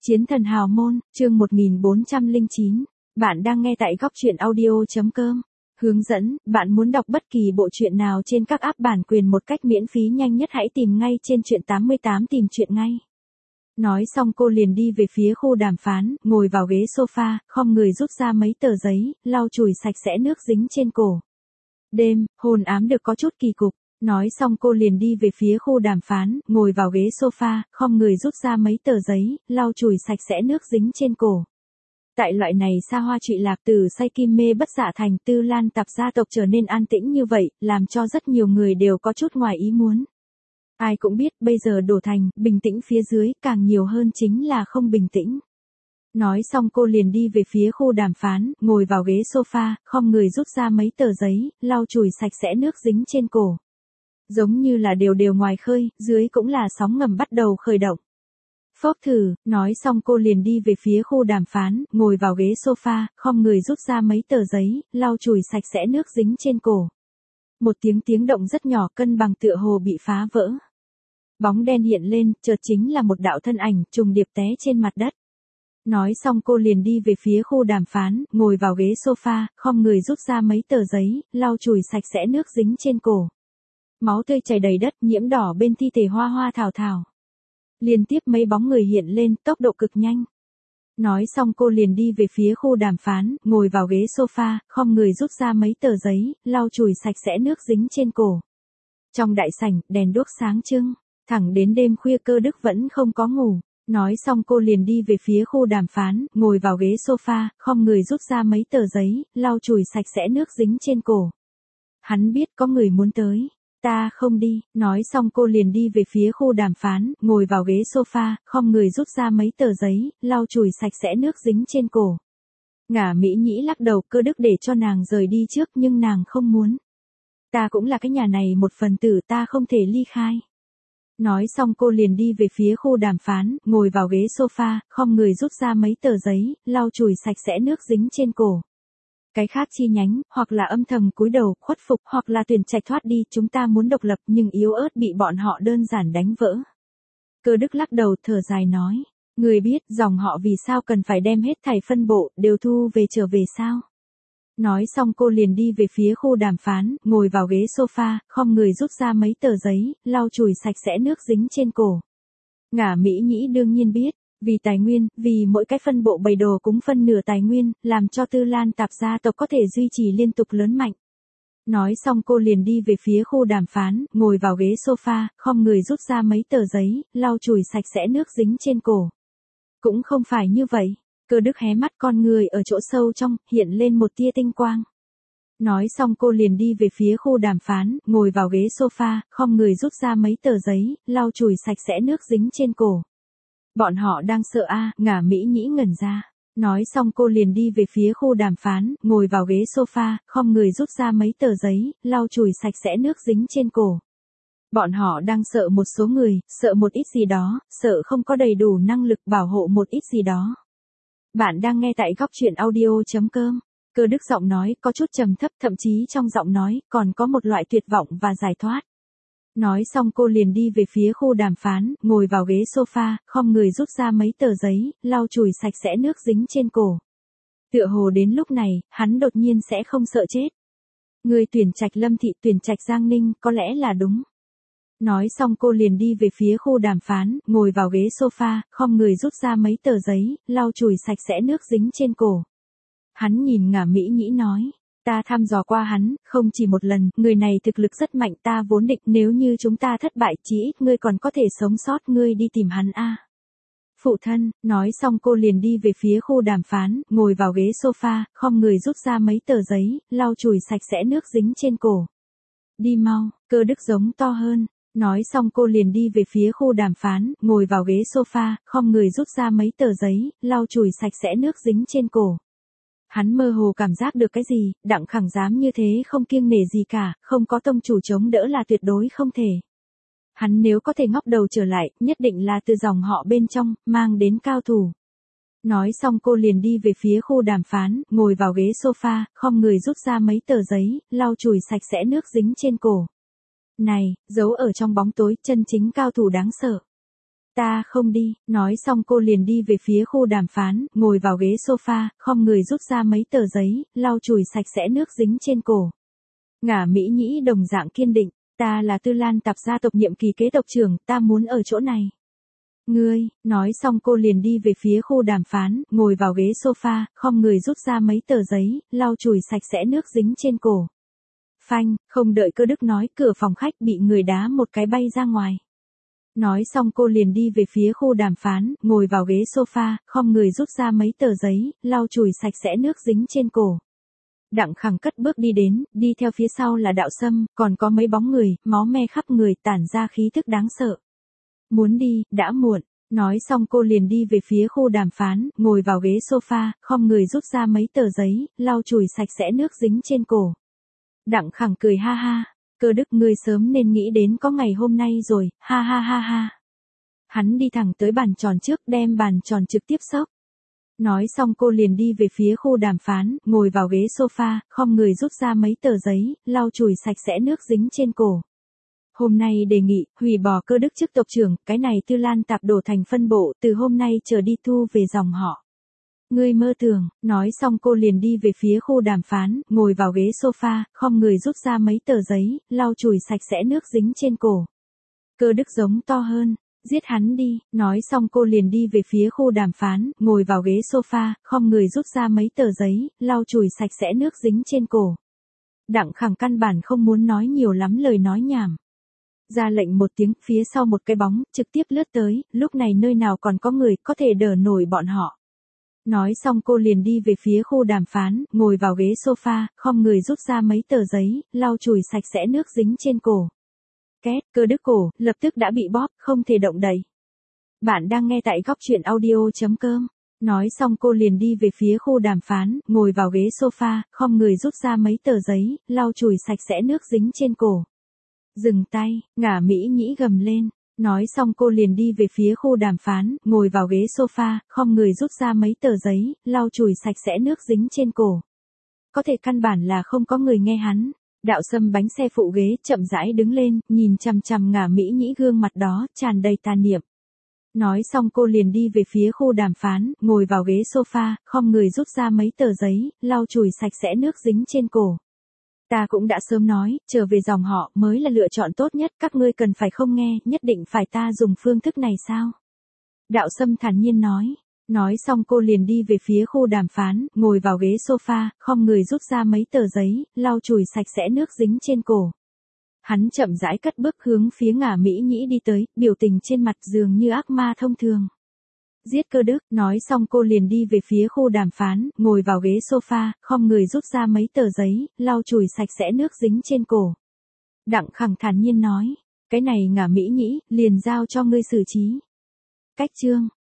Chiến thần hào môn, chương 1409. Bạn đang nghe tại góc truyện audio.com. Hướng dẫn, bạn muốn đọc bất kỳ bộ truyện nào trên các app bản quyền một cách miễn phí nhanh nhất hãy tìm ngay trên truyện 88 tìm truyện ngay. Nói xong cô liền đi về phía khu đàm phán, ngồi vào ghế sofa, khom người rút ra mấy tờ giấy, lau chùi sạch sẽ nước dính trên cổ. Đêm, hôn ám được có chút kỳ cục. Nói xong cô liền đi về phía khu đàm phán, ngồi vào ghế sofa, khom người rút ra mấy tờ giấy, lau chùi sạch sẽ nước dính trên cổ. Tại loại này xa hoa trụy lạc từ say kim mê bất dạ thành Tư Lan Tạp gia tộc trở nên an tĩnh như vậy, làm cho rất nhiều người đều có chút ngoài ý muốn. Ai cũng biết bây giờ đổ thành, bình tĩnh phía dưới, càng nhiều hơn chính là không bình tĩnh. Nói xong cô liền đi về phía khu đàm phán, ngồi vào ghế sofa, khom người rút ra mấy tờ giấy, lau chùi sạch sẽ nước dính trên cổ. Giống như là đều ngoài khơi, dưới cũng là sóng ngầm bắt đầu khởi động. Phốc thử, nói xong cô liền đi về phía khu đàm phán, ngồi vào ghế sofa, khom người rút ra mấy tờ giấy, lau chùi sạch sẽ nước dính trên cổ. Một tiếng động rất nhỏ cân bằng tựa hồ bị phá vỡ. Bóng đen hiện lên, chợt chính là một đạo thân ảnh, trùng điệp té trên mặt đất. Nói xong cô liền đi về phía khu đàm phán, ngồi vào ghế sofa, khom người rút ra mấy tờ giấy, lau chùi sạch sẽ nước dính trên cổ. Máu tươi chảy đầy đất, nhiễm đỏ bên thi thể hoa thảo. Liên tiếp mấy bóng người hiện lên, tốc độ cực nhanh. Nói xong cô liền đi về phía khu đàm phán, ngồi vào ghế sofa, khom người rút ra mấy tờ giấy, lau chùi sạch sẽ nước dính trên cổ. Trong đại sảnh, đèn đuốc sáng trưng, thẳng đến đêm khuya Cơ Đức vẫn không có ngủ. Nói xong cô liền đi về phía khu đàm phán, ngồi vào ghế sofa, khom người rút ra mấy tờ giấy, lau chùi sạch sẽ nước dính trên cổ. Hắn biết có người muốn tới. Ta không đi, nói xong cô liền đi về phía khu đàm phán, ngồi vào ghế sofa, khom người rút ra mấy tờ giấy, lau chùi sạch sẽ nước dính trên cổ. Ngả Mỹ Nhĩ lắc đầu, Cơ Đức để cho nàng rời đi trước nhưng nàng không muốn. Ta cũng là cái nhà này một phần tử, ta không thể ly khai. Nói xong cô liền đi về phía khu đàm phán, ngồi vào ghế sofa, khom người rút ra mấy tờ giấy, lau chùi sạch sẽ nước dính trên cổ. Cái khác chi nhánh, hoặc là âm thầm cúi đầu, khuất phục, hoặc là tuyển trạch thoát đi, chúng ta muốn độc lập nhưng yếu ớt bị bọn họ đơn giản đánh vỡ. Cơ Đức lắc đầu thở dài nói, người biết dòng họ vì sao cần phải đem hết thảy phân bộ, đều thu về trở về sao? Nói xong cô liền đi về phía khu đàm phán, ngồi vào ghế sofa, khom người rút ra mấy tờ giấy, lau chùi sạch sẽ nước dính trên cổ. Ngả Mỹ Nhĩ đương nhiên biết. Vì tài nguyên, vì mỗi cái phân bộ bày đồ cũng phân nửa tài nguyên, làm cho Tư Lan Tạp gia tộc có thể duy trì liên tục lớn mạnh. Nói xong cô liền đi về phía khu đàm phán, ngồi vào ghế sofa, khom người rút ra mấy tờ giấy, lau chùi sạch sẽ nước dính trên cổ. Cũng không phải như vậy, Cơ Đức hé mắt con người ở chỗ sâu trong, hiện lên một tia tinh quang. Nói xong cô liền đi về phía khu đàm phán, ngồi vào ghế sofa, khom người rút ra mấy tờ giấy, lau chùi sạch sẽ nước dính trên cổ. Bọn họ đang sợ Ngả Mỹ Nhĩ ngẩn ra. Nói xong cô liền đi về phía khu đàm phán, ngồi vào ghế sofa, khom người rút ra mấy tờ giấy, lau chùi sạch sẽ nước dính trên cổ. Bọn họ đang sợ một số người, sợ một ít gì đó, sợ không có đầy đủ năng lực bảo hộ một ít gì đó. Bạn đang nghe tại góc truyện audio.com. Cơ Đức giọng nói có chút trầm thấp, thậm chí trong giọng nói còn có một loại tuyệt vọng và giải thoát. Nói xong cô liền đi về phía khu đàm phán, ngồi vào ghế sofa, khom người rút ra mấy tờ giấy, lau chùi sạch sẽ nước dính trên cổ. Tựa hồ đến lúc này, hắn đột nhiên sẽ không sợ chết. Người tuyển trạch Lâm Thị, tuyển trạch Giang Ninh, có lẽ là đúng. Nói xong cô liền đi về phía khu đàm phán, ngồi vào ghế sofa, khom người rút ra mấy tờ giấy, lau chùi sạch sẽ nước dính trên cổ. Hắn nhìn Ngả Mỹ Nhĩ nói. Ta thăm dò qua hắn, không chỉ một lần, người này thực lực rất mạnh, ta vốn định nếu như chúng ta thất bại chí ít ngươi còn có thể sống sót, ngươi đi tìm hắn Phụ thân, nói xong cô liền đi về phía khu đàm phán, ngồi vào ghế sofa, khom người rút ra mấy tờ giấy, lau chùi sạch sẽ nước dính trên cổ. Đi mau, Cơ Đức giống to hơn. Nói xong cô liền đi về phía khu đàm phán, ngồi vào ghế sofa, khom người rút ra mấy tờ giấy, lau chùi sạch sẽ nước dính trên cổ. Hắn mơ hồ cảm giác được cái gì, Đặng Khẳng dám như thế không kiêng nể gì cả, không có tông chủ chống đỡ là tuyệt đối không thể. Hắn nếu có thể ngóc đầu trở lại, nhất định là từ dòng họ bên trong, mang đến cao thủ. Nói xong cô liền đi về phía khu đàm phán, ngồi vào ghế sofa, khom người rút ra mấy tờ giấy, lau chùi sạch sẽ nước dính trên cổ. Này, giấu ở trong bóng tối, chân chính cao thủ đáng sợ. Ta không đi, nói xong cô liền đi về phía khu đàm phán, ngồi vào ghế sofa, khom người rút ra mấy tờ giấy, lau chùi sạch sẽ nước dính trên cổ. Ngả Mỹ Nhĩ đồng dạng kiên định, ta là Tư Lan Tạp gia tộc nhiệm kỳ kế tộc trưởng, ta muốn ở chỗ này. Ngươi, nói xong cô liền đi về phía khu đàm phán, ngồi vào ghế sofa, khom người rút ra mấy tờ giấy, lau chùi sạch sẽ nước dính trên cổ. Phanh, không đợi Cơ Đức nói, cửa phòng khách bị người đá một cái bay ra ngoài. Nói xong cô liền đi về phía khu đàm phán, ngồi vào ghế sofa, khom người rút ra mấy tờ giấy, lau chùi sạch sẽ nước dính trên cổ. Đặng Khẳng cất bước đi đến, đi theo phía sau là Đạo Sâm, còn có mấy bóng người, máu me khắp người tản ra khí thức đáng sợ. Muốn đi, đã muộn. Nói xong cô liền đi về phía khu đàm phán, ngồi vào ghế sofa, khom người rút ra mấy tờ giấy, lau chùi sạch sẽ nước dính trên cổ. Đặng Khẳng cười ha ha. Cơ Đức, ngươi sớm nên nghĩ đến có ngày hôm nay rồi, ha ha ha ha. Hắn đi thẳng tới bàn tròn trước, đem bàn tròn trực tiếp xốc. Nói xong cô liền đi về phía khu đàm phán, ngồi vào ghế sofa, khom người rút ra mấy tờ giấy, lau chùi sạch sẽ nước dính trên cổ. Hôm nay đề nghị, hủy bỏ Cơ Đức chức tộc trưởng, cái này Tư Lan Tạp đổ thành phân bộ, từ hôm nay trở đi thu về dòng họ. Ngươi mơ tưởng, nói xong cô liền đi về phía khu đàm phán, ngồi vào ghế sofa, khom người rút ra mấy tờ giấy, lau chùi sạch sẽ nước dính trên cổ. Cơ Đức giống to hơn, giết hắn đi, nói xong cô liền đi về phía khu đàm phán, ngồi vào ghế sofa, khom người rút ra mấy tờ giấy, lau chùi sạch sẽ nước dính trên cổ. Đặng Khẳng căn bản không muốn nói nhiều lắm lời nói nhảm. Ra lệnh một tiếng, phía sau một cái bóng, trực tiếp lướt tới, lúc này nơi nào còn có người, có thể đỡ nổi bọn họ. Nói xong cô liền đi về phía khu đàm phán, ngồi vào ghế sofa, khom người rút ra mấy tờ giấy, lau chùi sạch sẽ nước dính trên cổ. Két, Cơ Đức cổ, lập tức đã bị bóp, không thể động đậy. Bạn đang nghe tại góc truyện audio.com. Nói xong cô liền đi về phía khu đàm phán, ngồi vào ghế sofa, khom người rút ra mấy tờ giấy, lau chùi sạch sẽ nước dính trên cổ. Dừng tay, Ngả Mỹ Nhĩ gầm lên. Nói xong cô liền đi về phía khu đàm phán, ngồi vào ghế sofa, khom người rút ra mấy tờ giấy, lau chùi sạch sẽ nước dính trên cổ. Có thể căn bản là không có người nghe hắn. Đạo Sâm bánh xe phụ ghế, chậm rãi đứng lên, nhìn chằm chằm Ngả Mỹ Nhĩ gương mặt đó, tràn đầy tà niệm. Nói xong cô liền đi về phía khu đàm phán, ngồi vào ghế sofa, khom người rút ra mấy tờ giấy, lau chùi sạch sẽ nước dính trên cổ. Ta cũng đã sớm nói, trở về dòng họ mới là lựa chọn tốt nhất, các ngươi cần phải không nghe, nhất định phải ta dùng phương thức này sao? Đạo Sâm thản nhiên nói. Nói xong cô liền đi về phía khu đàm phán, ngồi vào ghế sofa, khom người rút ra mấy tờ giấy, lau chùi sạch sẽ nước dính trên cổ. Hắn chậm rãi cất bước hướng phía Ngả Mỹ Nhĩ đi tới, biểu tình trên mặt dường như ác ma thông thường. Giết Cơ Đức, nói xong cô liền đi về phía khu đàm phán, ngồi vào ghế sofa, khom người rút ra mấy tờ giấy, lau chùi sạch sẽ nước dính trên cổ. Đặng Khẳng thản nhiên nói, cái này Ngả Mỹ Nhĩ, liền giao cho ngươi xử trí. Cách chương.